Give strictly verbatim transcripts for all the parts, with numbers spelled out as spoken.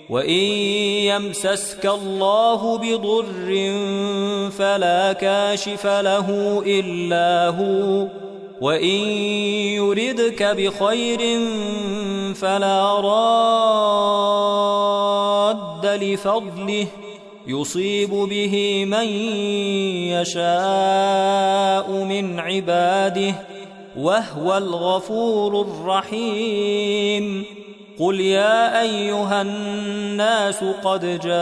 وإن يمسسك الله بضر فلا كاشف له إلا هو، وإن يردك بخير فلا راد لفضله يصيب به من يشاء من عباده وهو الغفور الرحيم. قل يا أيها الناس قد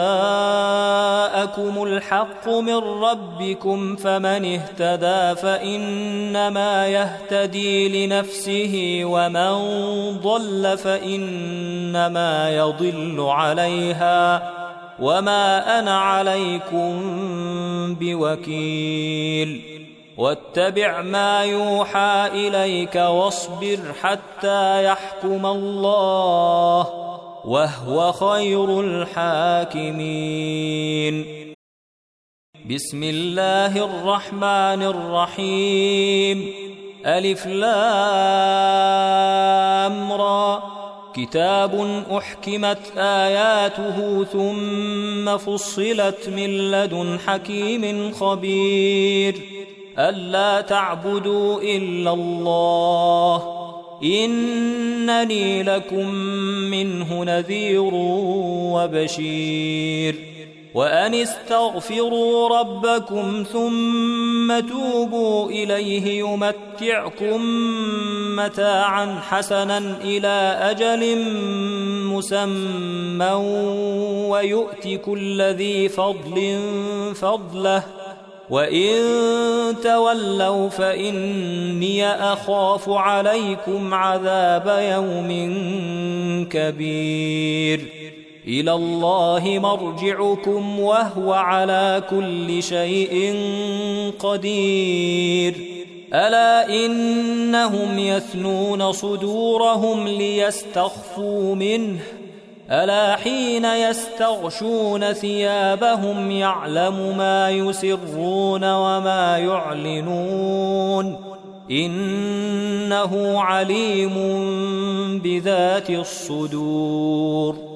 جاءكم الحق من ربكم فمن اهتدى فإنما يهتدي لنفسه ومن ضل فإنما يضل عليها وما أنا عليكم بوكيل. واتبع ما يوحى إليك واصبر حتى يحكم الله وهو خير الحاكمين. بسم الله الرحمن الرحيم. ألف لام را، كتاب أحكمت آياته ثم فصلت من لدن حكيم خبير. ألا تعبدوا إلا الله إنني لكم منه نذير وبشير. وأن استغفروا ربكم ثم توبوا إليه يمتعكم متاعا حسنا إلى أجل مسمى ويؤت كل ذي فضل فضله، وإن تولوا فإني أخاف عليكم عذاب يوم كبير. إلى الله مرجعكم وهو على كل شيء قدير. ألا إنهم يثنون صدورهم ليستخفوا منه، ألا حين يستغشون ثيابهم يعلم ما يسرون وما يعلنون إنه عليم بذات الصدور.